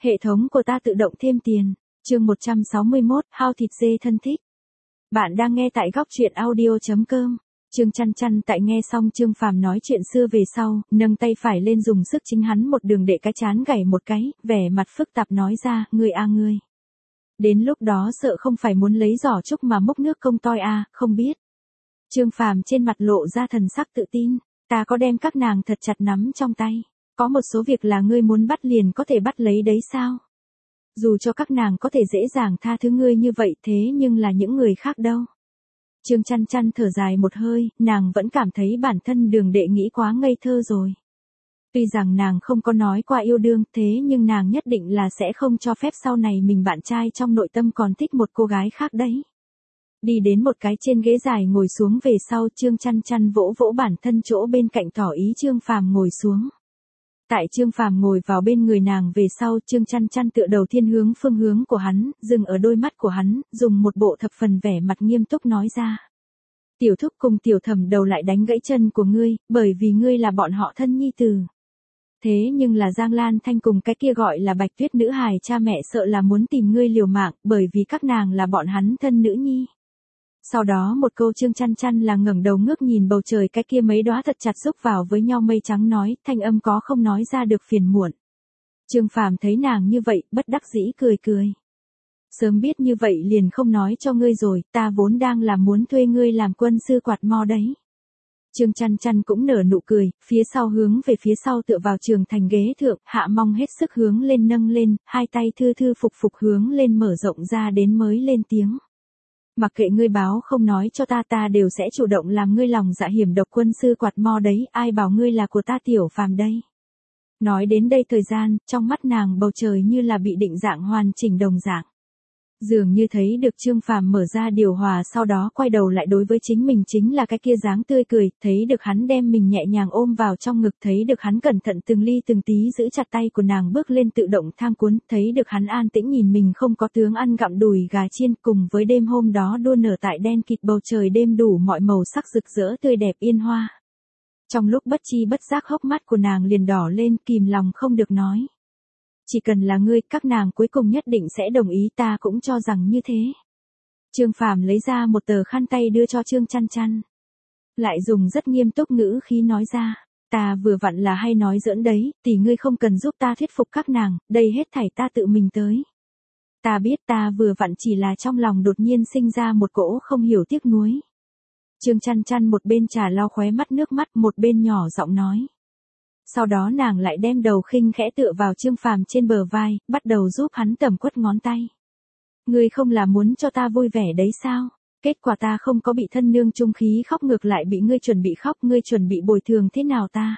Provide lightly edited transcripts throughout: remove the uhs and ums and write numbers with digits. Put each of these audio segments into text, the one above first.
Hệ thống của ta tự động thêm tiền. Chương 161, hao thịt dê thân thích. Bạn đang nghe tại góc truyện audio.com. Trương Chăn Chăn tại nghe xong Trương Phàm nói chuyện xưa về sau, nâng tay phải lên dùng sức chính hắn một đường để cái chán gảy một cái, vẻ mặt phức tạp nói ra, ngươi a ngươi. Đến lúc đó sợ không phải muốn lấy giỏ trúc mà múc nước công toi a, không biết. Trương Phàm trên mặt lộ ra thần sắc tự tin, ta có đem các nàng thật chặt nắm trong tay. Có một số việc là ngươi muốn bắt liền có thể bắt lấy đấy sao? Dù cho các nàng có thể dễ dàng tha thứ ngươi như vậy thế nhưng là những người khác đâu. Trương Chăn Chăn thở dài một hơi, nàng vẫn cảm thấy bản thân Đường Đệ nghĩ quá ngây thơ rồi. Tuy rằng nàng không có nói qua yêu đương thế nhưng nàng nhất định là sẽ không cho phép sau này mình bạn trai trong nội tâm còn thích một cô gái khác đấy. Đi đến một cái trên ghế dài ngồi xuống về sau Trương Chăn Chăn vỗ vỗ bản thân chỗ bên cạnh tỏ ý Trương Phàm ngồi xuống. Tại Trương Phàm ngồi vào bên người nàng về sau Trương Chăn Chăn tựa đầu thiên hướng phương hướng của hắn, dừng ở đôi mắt của hắn, dùng một bộ thập phần vẻ mặt nghiêm túc nói ra. Tiểu thúc cùng tiểu thẩm đầu lại đánh gãy chân của ngươi, bởi vì ngươi là bọn họ thân nhi tử. Thế nhưng là Giang Lan Thanh cùng cái kia gọi là Bạch Tuyết nữ hài cha mẹ sợ là muốn tìm ngươi liều mạng, bởi vì các nàng là bọn hắn thân nữ nhi. Sau đó một câu Trương Chăn Chăn là ngẩng đầu ngước nhìn bầu trời cái kia mấy đóa thật chặt xúc vào với nhau mây trắng nói, thanh âm có không nói ra được phiền muộn. Trương Phàm thấy nàng như vậy, bất đắc dĩ cười cười. Sớm biết như vậy liền không nói cho ngươi rồi, ta vốn đang là muốn thuê ngươi làm quân sư quạt mo đấy. Trương Chăn Chăn cũng nở nụ cười, phía sau hướng về phía sau tựa vào trường thành ghế thượng, hạ mong hết sức hướng lên nâng lên, hai tay thư thư phục phục hướng lên mở rộng ra đến mới lên tiếng. Mặc kệ ngươi báo không nói cho ta đều sẽ chủ động làm ngươi lòng dạ hiểm độc quân sư quạt mo đấy, ai bảo ngươi là của ta Tiểu Phàm đây. Nói đến đây thời gian, trong mắt nàng bầu trời như là bị định dạng hoàn chỉnh đồng dạng. Dường như thấy được Trương Phàm mở ra điều hòa sau đó quay đầu lại đối với chính mình chính là cái kia dáng tươi cười, thấy được hắn đem mình nhẹ nhàng ôm vào trong ngực, thấy được hắn cẩn thận từng ly từng tí giữ chặt tay của nàng bước lên tự động thang cuốn, thấy được hắn an tĩnh nhìn mình không có tướng ăn gặm đùi gà chiên cùng với đêm hôm đó đua nở tại đen kịt bầu trời đêm đủ mọi màu sắc rực rỡ tươi đẹp yên hoa. Trong lúc bất chi bất giác hốc mắt của nàng liền đỏ lên kìm lòng không được nói. Chỉ cần là ngươi, các nàng cuối cùng nhất định sẽ đồng ý, ta cũng cho rằng như thế. Trương Phàm lấy ra một tờ khăn tay đưa cho Trương Chăn Chăn. Lại dùng rất nghiêm túc ngữ khí nói ra, ta vừa vặn là hay nói giỡn đấy, tỷ ngươi không cần giúp ta thuyết phục các nàng, đây hết thảy ta tự mình tới. Ta biết ta vừa vặn chỉ là trong lòng đột nhiên sinh ra một cỗ không hiểu tiếc nuối. Trương Chăn Chăn một bên trà lau khóe mắt nước mắt một bên nhỏ giọng nói. Sau đó nàng lại đem đầu khinh khẽ tựa vào Trương Phàm trên bờ vai, bắt đầu giúp hắn tẩm quất ngón tay. Ngươi không là muốn cho ta vui vẻ đấy sao? Kết quả ta không có bị thân nương trung khí khóc ngược lại bị ngươi chuẩn bị khóc, ngươi chuẩn bị bồi thường thế nào ta?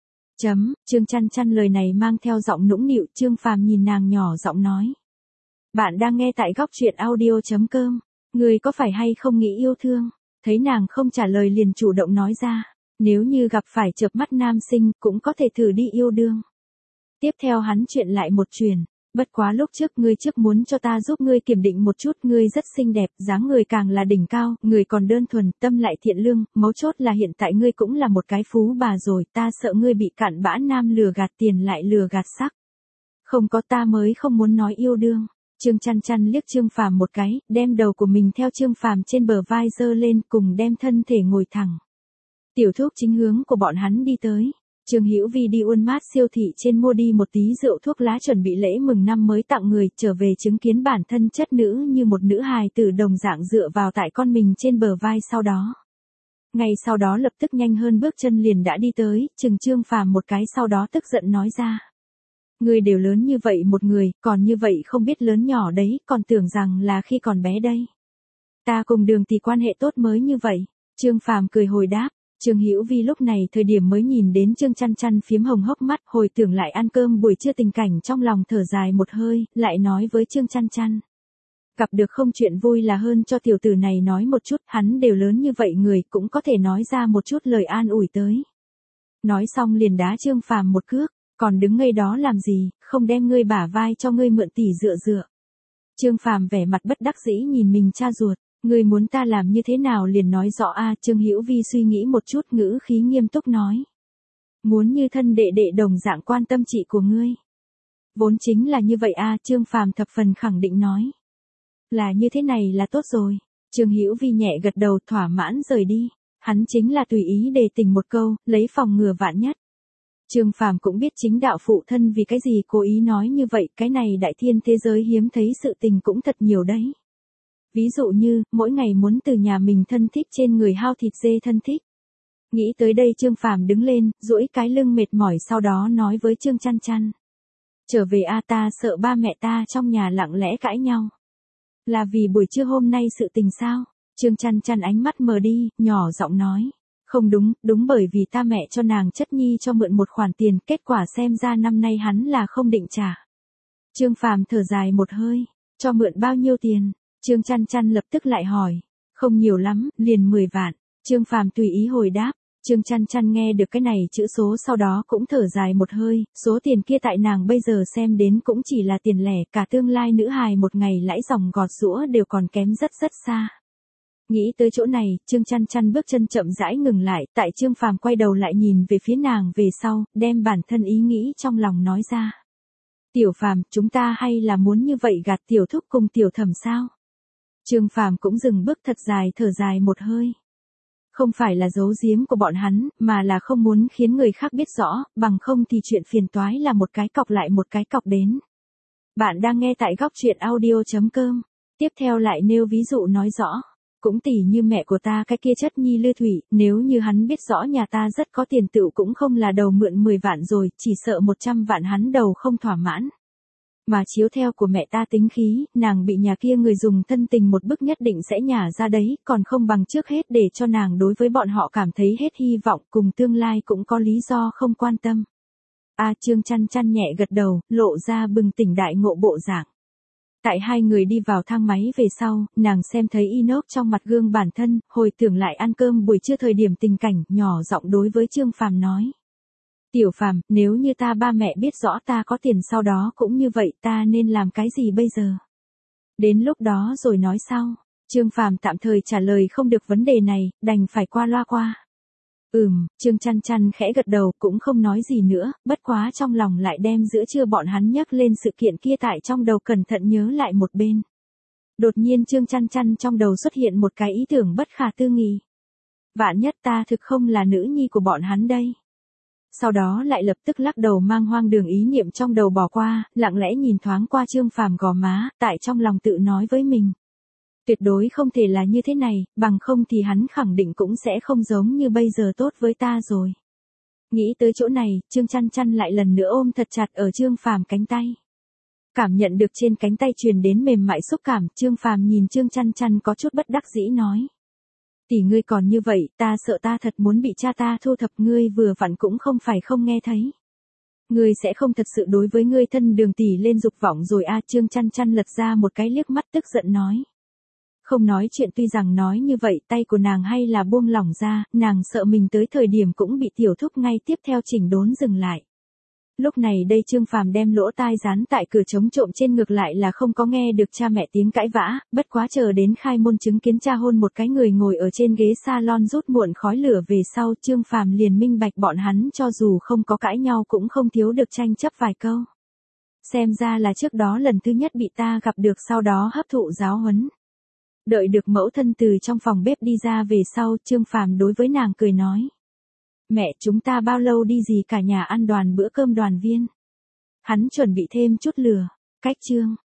Trương Chăn Chăn lời này mang theo giọng nũng nịu, Trương Phàm nhìn nàng nhỏ giọng nói. Bạn đang nghe tại góc truyện audio.com, ngươi có phải hay không nghĩ yêu thương? Thấy nàng không trả lời liền chủ động nói ra. Nếu như gặp phải chợp mắt nam sinh cũng có thể thử đi yêu đương. Tiếp theo hắn chuyện lại một chuyện. Bất quá lúc trước ngươi trước muốn cho ta giúp ngươi kiểm định một chút, ngươi rất xinh đẹp, dáng người càng là đỉnh cao, người còn đơn thuần, tâm lại thiện lương, mấu chốt là hiện tại ngươi cũng là một cái phú bà rồi, ta sợ ngươi bị cặn bã nam lừa gạt tiền lại lừa gạt sắc. Không có ta mới không muốn nói yêu đương. Trương Chăn Chăn liếc Trương Phàm một cái, đem đầu của mình theo Trương Phàm trên bờ vai giơ lên cùng đem thân thể ngồi thẳng. Tiểu thúc chính hướng của bọn hắn đi tới. Trương Hữu Vi đi Walmart siêu thị trên mua đi một tí rượu thuốc lá chuẩn bị lễ mừng năm mới tặng người, trở về chứng kiến bản thân chất nữ như một nữ hài tử đồng dạng dựa vào tại con mình trên bờ vai sau đó. Ngay sau đó lập tức nhanh hơn bước chân liền đã đi tới, chừng Trương Phàm một cái sau đó tức giận nói ra. Người đều lớn như vậy một người, còn như vậy không biết lớn nhỏ đấy, còn tưởng rằng là khi còn bé đây. Ta cùng Đường tỷ quan hệ tốt mới như vậy. Trương Phàm cười hồi đáp. Trương Hữu Vi lúc này thời điểm mới nhìn đến Trương Chăn Chăn phiếm hồng hốc mắt, hồi tưởng lại ăn cơm buổi trưa tình cảnh trong lòng thở dài một hơi, lại nói với Trương Chăn Chăn. Gặp được không chuyện vui là hơn cho tiểu tử này nói một chút, hắn đều lớn như vậy người cũng có thể nói ra một chút lời an ủi tới. Nói xong liền đá Trương Phàm một cước, còn đứng ngây đó làm gì, không đem ngươi bả vai cho ngươi mượn tỉ dựa dựa. Trương Phàm vẻ mặt bất đắc dĩ nhìn mình cha ruột. Ngươi muốn ta làm như thế nào liền nói rõ a. Trương Hữu Vi suy nghĩ một chút ngữ khí nghiêm túc nói. Muốn như thân đệ đệ đồng dạng quan tâm chị của ngươi. Vốn chính là như vậy a, Trương Phàm thập phần khẳng định nói. Là như thế này là tốt rồi. Trương Hữu Vi nhẹ gật đầu thỏa mãn rời đi. Hắn chính là tùy ý đề tình một câu, lấy phòng ngừa vạn nhất. Trương Phàm cũng biết chính đạo phụ thân vì cái gì cố ý nói như vậy, cái này đại thiên thế giới hiếm thấy sự tình cũng thật nhiều đấy. Ví dụ như, mỗi ngày muốn từ nhà mình thân thích trên người hao thịt dê thân thích. Nghĩ tới đây Trương Phàm đứng lên, duỗi cái lưng mệt mỏi sau đó nói với Trương Chăn Chăn. Trở về a, ta sợ ba mẹ ta trong nhà lặng lẽ cãi nhau. Là vì buổi trưa hôm nay sự tình sao? Trương Chăn Chăn ánh mắt mờ đi, nhỏ giọng nói. Không đúng, đúng bởi vì ta mẹ cho nàng chất nhi cho mượn một khoản tiền, kết quả xem ra năm nay hắn là không định trả. Trương Phàm thở dài một hơi, cho mượn bao nhiêu tiền? Trương Chăn Chăn lập tức lại hỏi. Không nhiều lắm, liền 10 vạn. Trương Phàm tùy ý hồi đáp. Trương Chăn Chăn nghe được cái này chữ số sau đó cũng thở dài một hơi, số tiền kia tại nàng bây giờ xem đến cũng chỉ là tiền lẻ, cả tương lai nữ hài một ngày lãi dòng gọt giũa đều còn kém rất rất xa. Nghĩ tới chỗ này, Trương Chăn Chăn bước chân chậm rãi ngừng lại, tại Trương Phàm quay đầu lại nhìn về phía nàng về sau, đem bản thân ý nghĩ trong lòng nói ra. Tiểu Phàm, chúng ta hay là muốn như vậy gạt tiểu thúc cùng tiểu thẩm sao? Trương Phàm cũng dừng bước thật dài thở dài một hơi. Không phải là giấu giếm của bọn hắn, mà là không muốn khiến người khác biết rõ, bằng không thì chuyện phiền toái là một cái cọc lại một cái cọc đến. Bạn đang nghe tại góc truyện audio.com. Tiếp theo lại nêu ví dụ nói rõ. Cũng tỉ như mẹ của ta cái kia chất nhi Lư Thủy, nếu như hắn biết rõ nhà ta rất có tiền tựu cũng không là đầu mượn 10 vạn rồi, chỉ sợ 100 vạn hắn đầu không thỏa mãn. Mà chiếu theo của mẹ ta tính khí, nàng bị nhà kia người dùng thân tình một bức nhất định sẽ nhả ra đấy, còn không bằng trước hết để cho nàng đối với bọn họ cảm thấy hết hy vọng, cùng tương lai cũng có lý do không quan tâm. Trương Chăn Chăn nhẹ gật đầu, lộ ra bừng tỉnh đại ngộ bộ dạng. Tại hai người đi vào thang máy về sau, nàng xem thấy inox trong mặt gương bản thân, hồi tưởng lại ăn cơm buổi trưa thời điểm tình cảnh, nhỏ giọng đối với Trương Phàm nói. Tiểu Phàm, nếu như ta ba mẹ biết rõ ta có tiền sau đó cũng như vậy, ta nên làm cái gì bây giờ? Đến lúc đó rồi nói sau. Trương Phàm tạm thời trả lời không được vấn đề này, đành phải qua loa qua. Trương Chăn Chăn khẽ gật đầu cũng không nói gì nữa, bất quá trong lòng lại đem giữa trưa bọn hắn nhắc lên sự kiện kia tại trong đầu cẩn thận nhớ lại một bên. Đột nhiên Trương Chăn Chăn trong đầu xuất hiện một cái ý tưởng bất khả tư nghị. Vạn nhất ta thực không là nữ nhi của bọn hắn đây. Sau đó lại lập tức lắc đầu mang hoang đường ý niệm trong đầu bỏ qua, lặng lẽ nhìn thoáng qua Trương Phàm gò má, tại trong lòng tự nói với mình. Tuyệt đối không thể là như thế này, bằng không thì hắn khẳng định cũng sẽ không giống như bây giờ tốt với ta rồi. Nghĩ tới chỗ này, Trương Chăn Chăn lại lần nữa ôm thật chặt ở Trương Phàm cánh tay. Cảm nhận được trên cánh tay truyền đến mềm mại xúc cảm, Trương Phàm nhìn Trương Chăn Chăn có chút bất đắc dĩ nói. Tỷ ngươi còn như vậy, ta sợ ta thật muốn bị cha ta thu thập, ngươi vừa vặn cũng không phải không nghe thấy. Ngươi sẽ không thật sự đối với ngươi thân Đường tỷ lên dục vọng rồi Trương Chăn Chăn lật ra một cái liếc mắt tức giận nói. Không nói chuyện, tuy rằng nói như vậy tay của nàng hay là buông lỏng ra, nàng sợ mình tới thời điểm cũng bị tiểu thúc ngay tiếp theo chỉnh đốn dừng lại. Lúc này đây Trương Phàm đem lỗ tai dán tại cửa chống trộm trên, ngược lại là không có nghe được cha mẹ tiếng cãi vã, bất quá chờ đến khai môn chứng kiến cha hôn một cái người ngồi ở trên ghế salon rút muộn khói lửa về sau, Trương Phàm liền minh bạch bọn hắn cho dù không có cãi nhau cũng không thiếu được tranh chấp vài câu. Xem ra là trước đó lần thứ nhất bị ta gặp được, sau đó hấp thụ giáo huấn. Đợi được mẫu thân từ trong phòng bếp đi ra về sau, Trương Phàm đối với nàng cười nói. Mẹ, chúng ta bao lâu đi gì cả nhà ăn đoàn bữa cơm đoàn viên. Hắn chuẩn bị thêm chút lửa. Cách chương.